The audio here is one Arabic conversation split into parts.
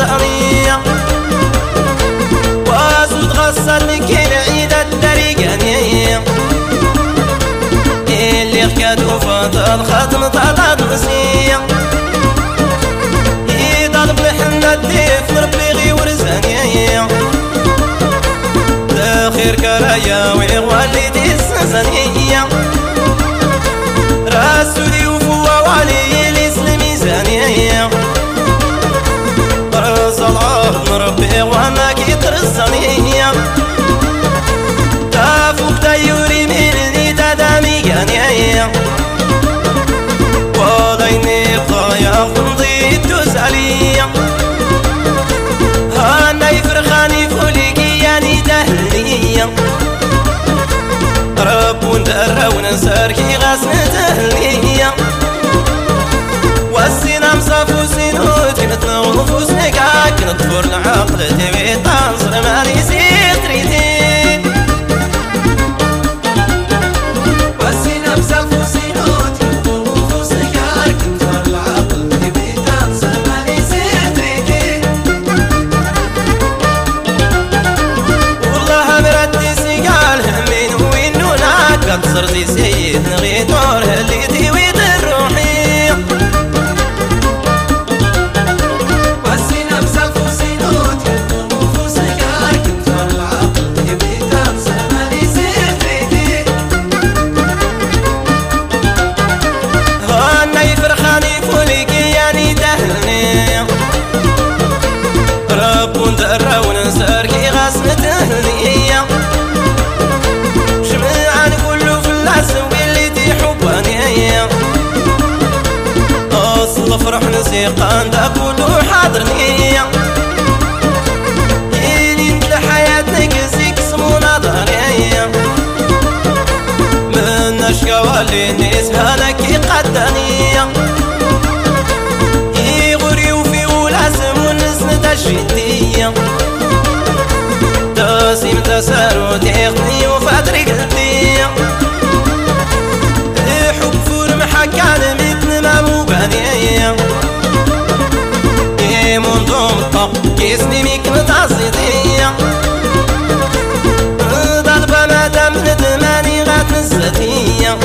الزانية وازود غصر لكي العيد الدريقانية اللي غكادو فضل ختم طلب نسية يضرب لحنا الديف ربي غي ورزانية خير كرايا ويغوالي دي السنسانية راسولي وفوا وعلي الاسم ميزانية رز العظم ربي وانا كيتر الزانية تافوك تايوري ميرني تدامي جانية وضيني بضايا خنضي الدوزالية هانا يفرخاني فوليكي يعني تهلية رب وندرى وننسر كي غاسن تهلية والسينا مصافو سينوت كنتنا ونفوس نكاك نطفر العقل تبي تنصر مالي سيطريتي والسينا مصافو سينوت كنتنا ونفوس نكاك نطفر العقل تبي تنصر مالي سيطريتي والله مرتي سيقال همين وينو ناك صرتي سيد نغيتور هليتي ويد الروحي والسينا بسالفو سينوت كنتو نفوسك كنتو العقل تبي تنصر مالي سيطريتي هانا يفرخاني فوليكي يعني دهلني رب وندرى وننسر كي غاسم تهنية شمعان كله في العسل وقلتي حبانية أصل فرح نسيقان دا كله حاضرنية إلي انت حياتك زيك سمونا ضرية من أشكا اللي نسها لك قدانية يغري وفي والعسل ونسن تشريدية تاسيم تسارو تيقني وفاتري قلبي حب فور محكان مثل ما مبانية منظوم الطق كيسني ميك متعصيدية ضربة مادام ندماني غات نزتية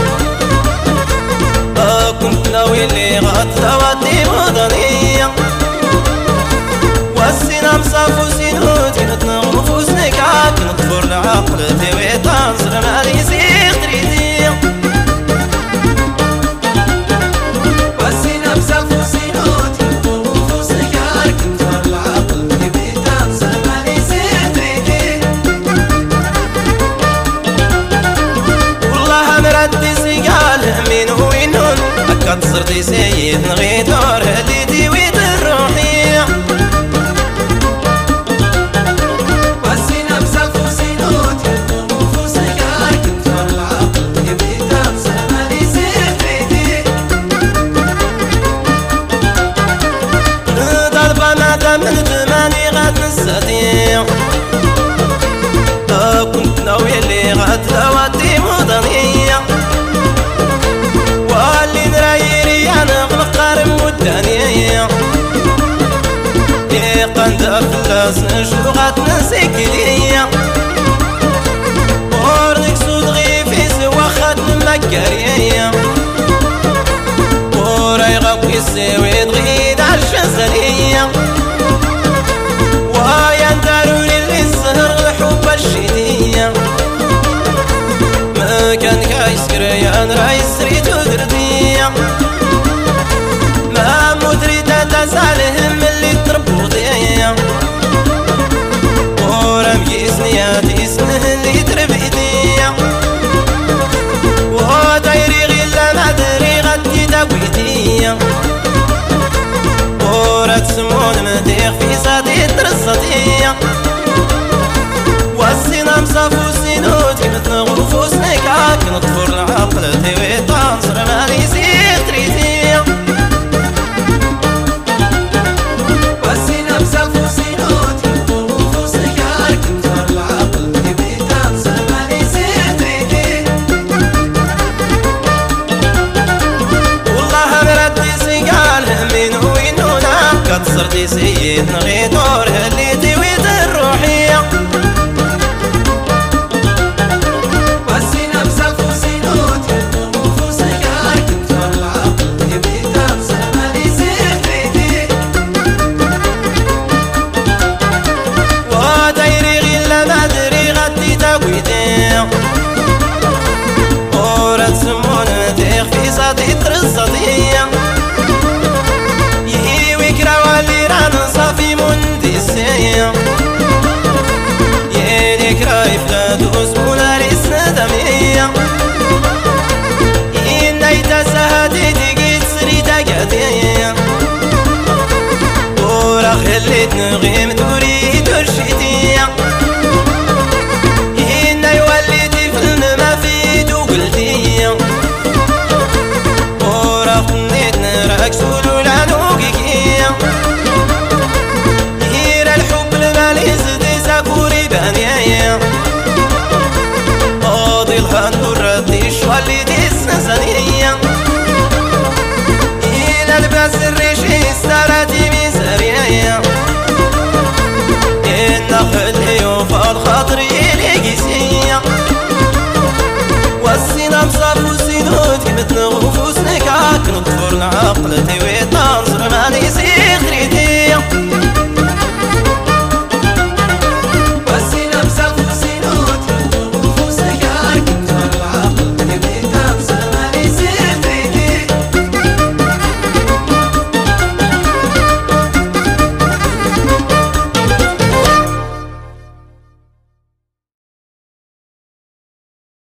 كنت ناوي اللي غات ثواتي مضانية والسينا مصافو سينوت كنتنا ونفوس نكاك نطفر العقل تبي تنصر مالي سيطريتي والسينا مصافو سينوت كنتو ونفوس نكاك نطفر العقل تبي تنصر مالي سيطريتي والله مردي سيقال من وينون أكد صرتي سيد نغيتور هديتي ويد الروحية من ثماني غاد نستطيع كنت ناوي اللي غاد ثواتي مضانية واللي نرايري انا غنقارم والدانية قند افلاس نشلو غاد نسيك ليا ورنك سود غيفي سوا خاد المكارية وراي غاوكي السوي